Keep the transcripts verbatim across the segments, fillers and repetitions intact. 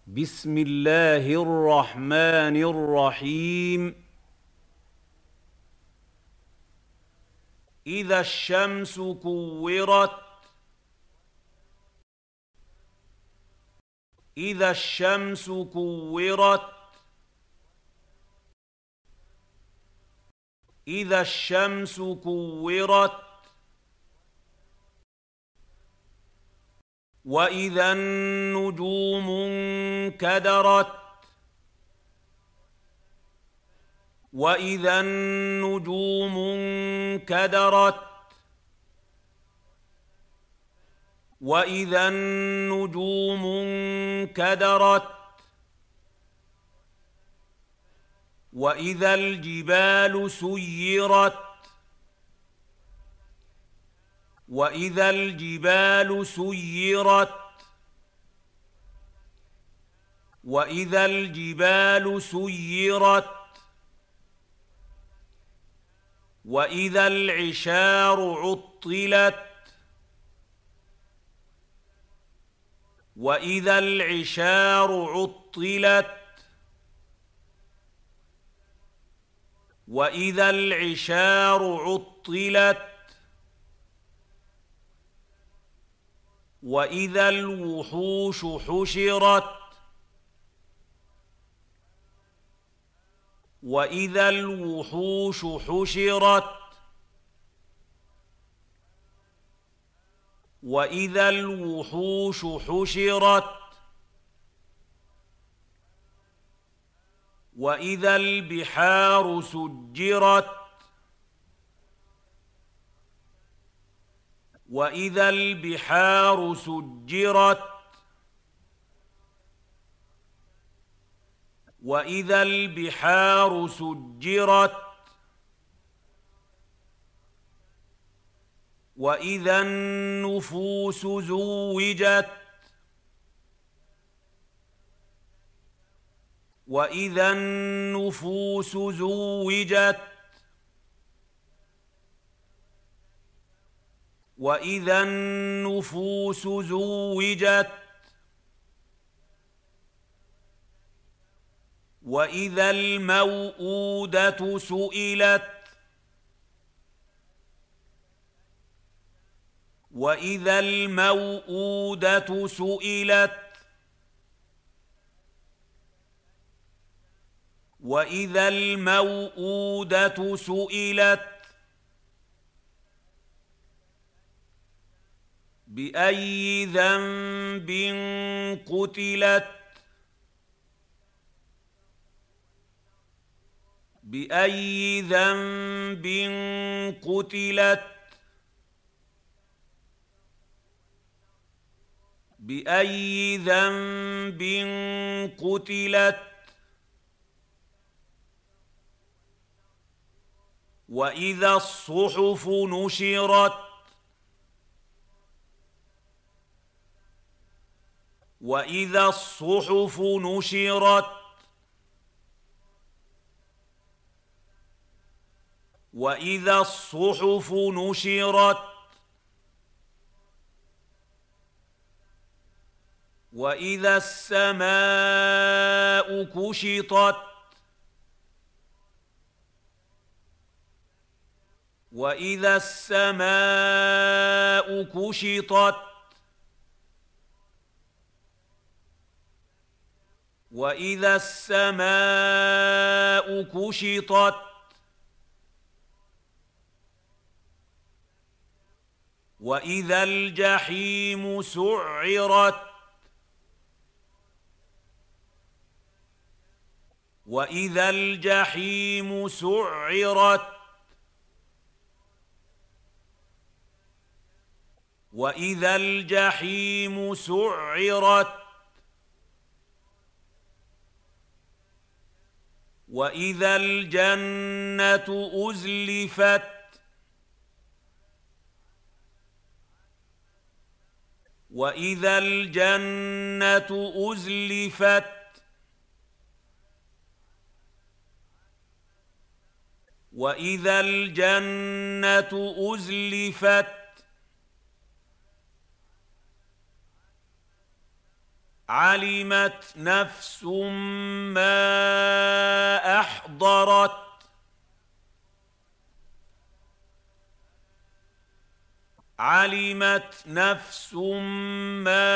بسم الله الرحمن الرحيم. إذا الشمس كورت إذا الشمس كورت إذا الشمس كورت وإذا النجوم انكدرت وإذا النجوم انكدرت وإذا النجوم انكدرت وإذا الجبال سيرت وإذا الجبال سيرت وإذا الجبال سيرت وإذا العشار عطلت وإذا العشار عطلت وإذا العشار عطلت وإذا الوحوش حشرت وإذا الوحوش حشرت وإذا الوحوش حشرت وإذا البحار سجرت وإذا البحار سجرت وإذا البحار سجرت وإذا النفوس زوجت وإذا النفوس زوجت وإذا النفوس زوجت وإذا الموءودة سئلت وإذا الموءودة سئلت وإذا الموءودة سئلت بأي ذنب قتلت بأي ذنب قتلت بأي ذنب قتلت وإذا الصحف نشرت وإذا الصحف نشرت وإذا الصحف نشرت وإذا السماء كشطت وإذا السماء كشطت وإذا السماء كشطت وإذا الجحيم سعرت وإذا الجحيم سعرت وإذا الجحيم سعرت وإذا الجنة أزلفت وإذا الجنة أزلفت وإذا الجنة أزلفت علمت نفس ما أحضرت علمت نفس ما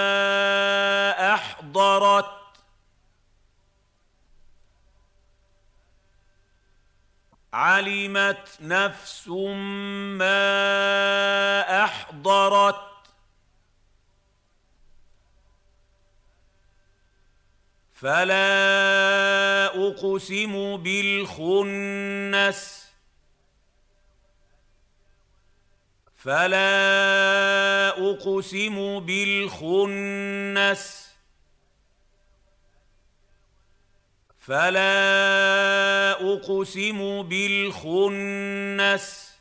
أحضرت علمت نفس ما أحضرت فلا أقسم بالخنس فلا أقسم بالخنس فلا أقسم بالخنس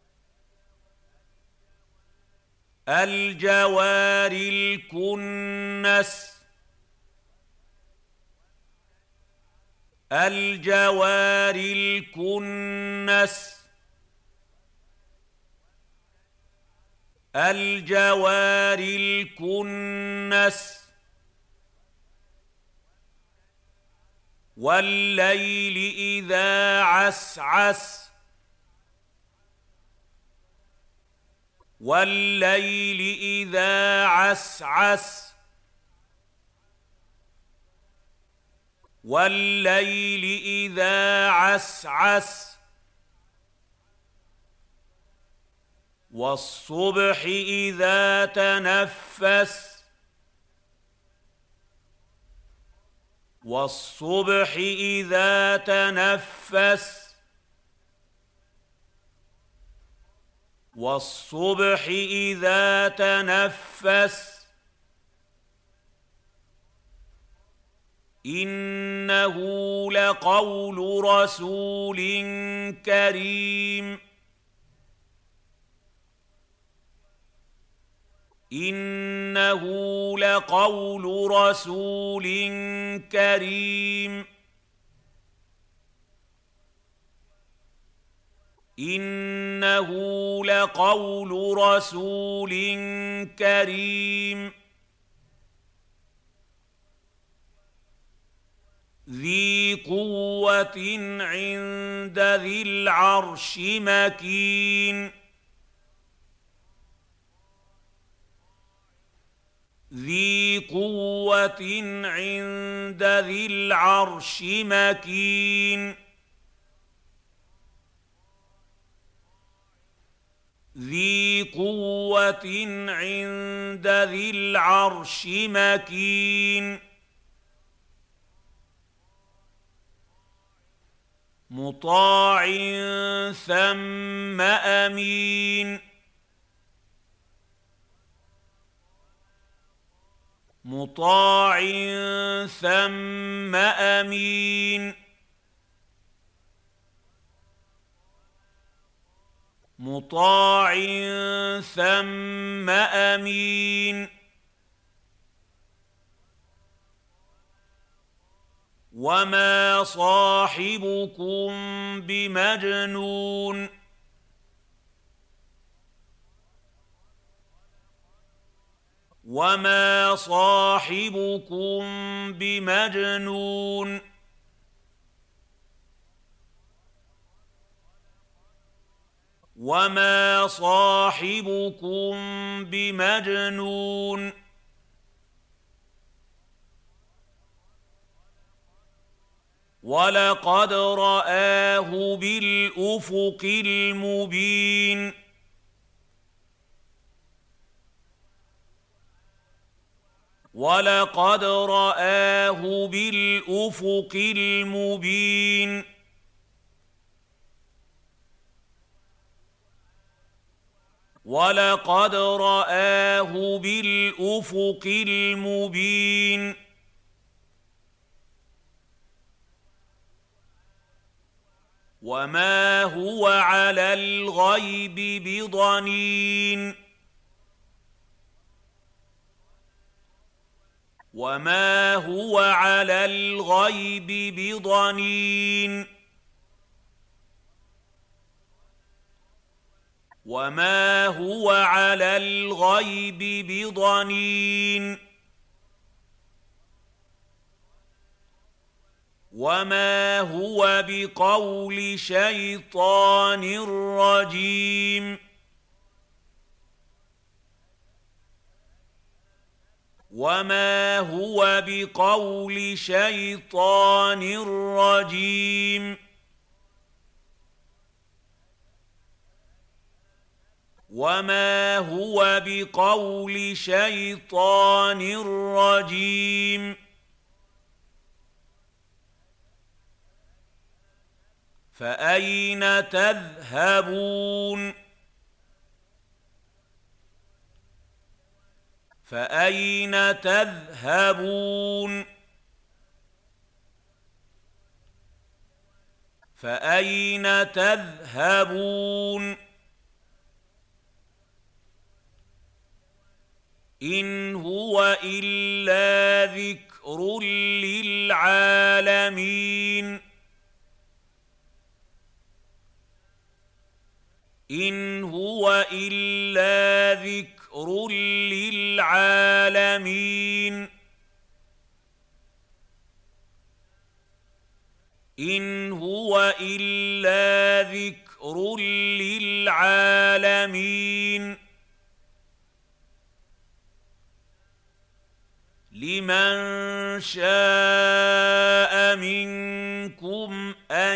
الجوار الكنس الجوار الكنس الجوار الكنس والليل إذا عسعس والليل إذا عسعس والليل إذا عسعس والصبح إذا تنفس والصبح إذا تنفس والصبح إذا تنفس إنه لقول رسول كريم إنه لقول رسول كريم إنه لقول رسول كريم ذي قوة عند ذي العرش مكين ذي قوة عند ذي العرش مكين ذي قوة عند ذي العرش مكين مطاع ثم أمين مطاع ثم أمين مطاع ثم أمين وما صاحبكم بمجنون وما صاحبكم بمجنون وما صاحبكم بمجنون ولقد رآه بالأفق المبين ولقد رآه بالأفق المبين ولقد رآه بالأفق المبين وما هو على الغيب بضنين وما هو على الغيب بضنين وما هو على الغيب بضنين وما هو بقول شيطان رجيم وما هو بقول شيطان رجيم وما هو بقول شيطان رجيم فأين تذهبون فأين تذهبون فأين تذهبون إن هو إلا ذكر للعالمين إن هو إلا ذكر للعالمين إن هو إلا ذكر للعالمين لمن شاء منكم أن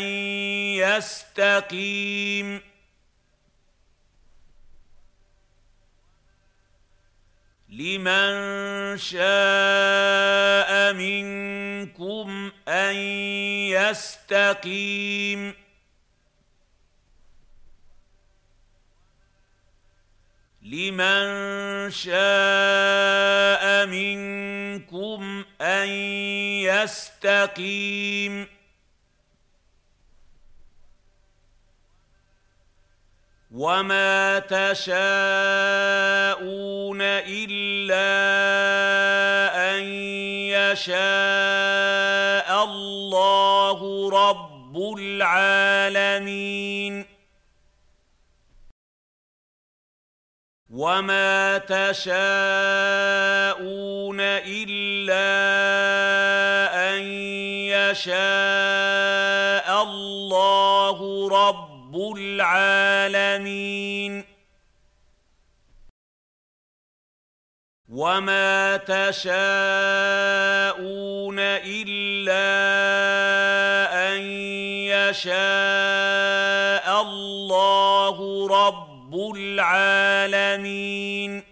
يستقيم لمن شاء منكم أن يستقيم لمن شاء منكم أن يستقيم وما تشاءون إلا أن يشاء الله رب العالمين وما تشاءون إلا أن يشاء الله رب العالمين وما تشاءون إلا أن يشاء الله رب العالمين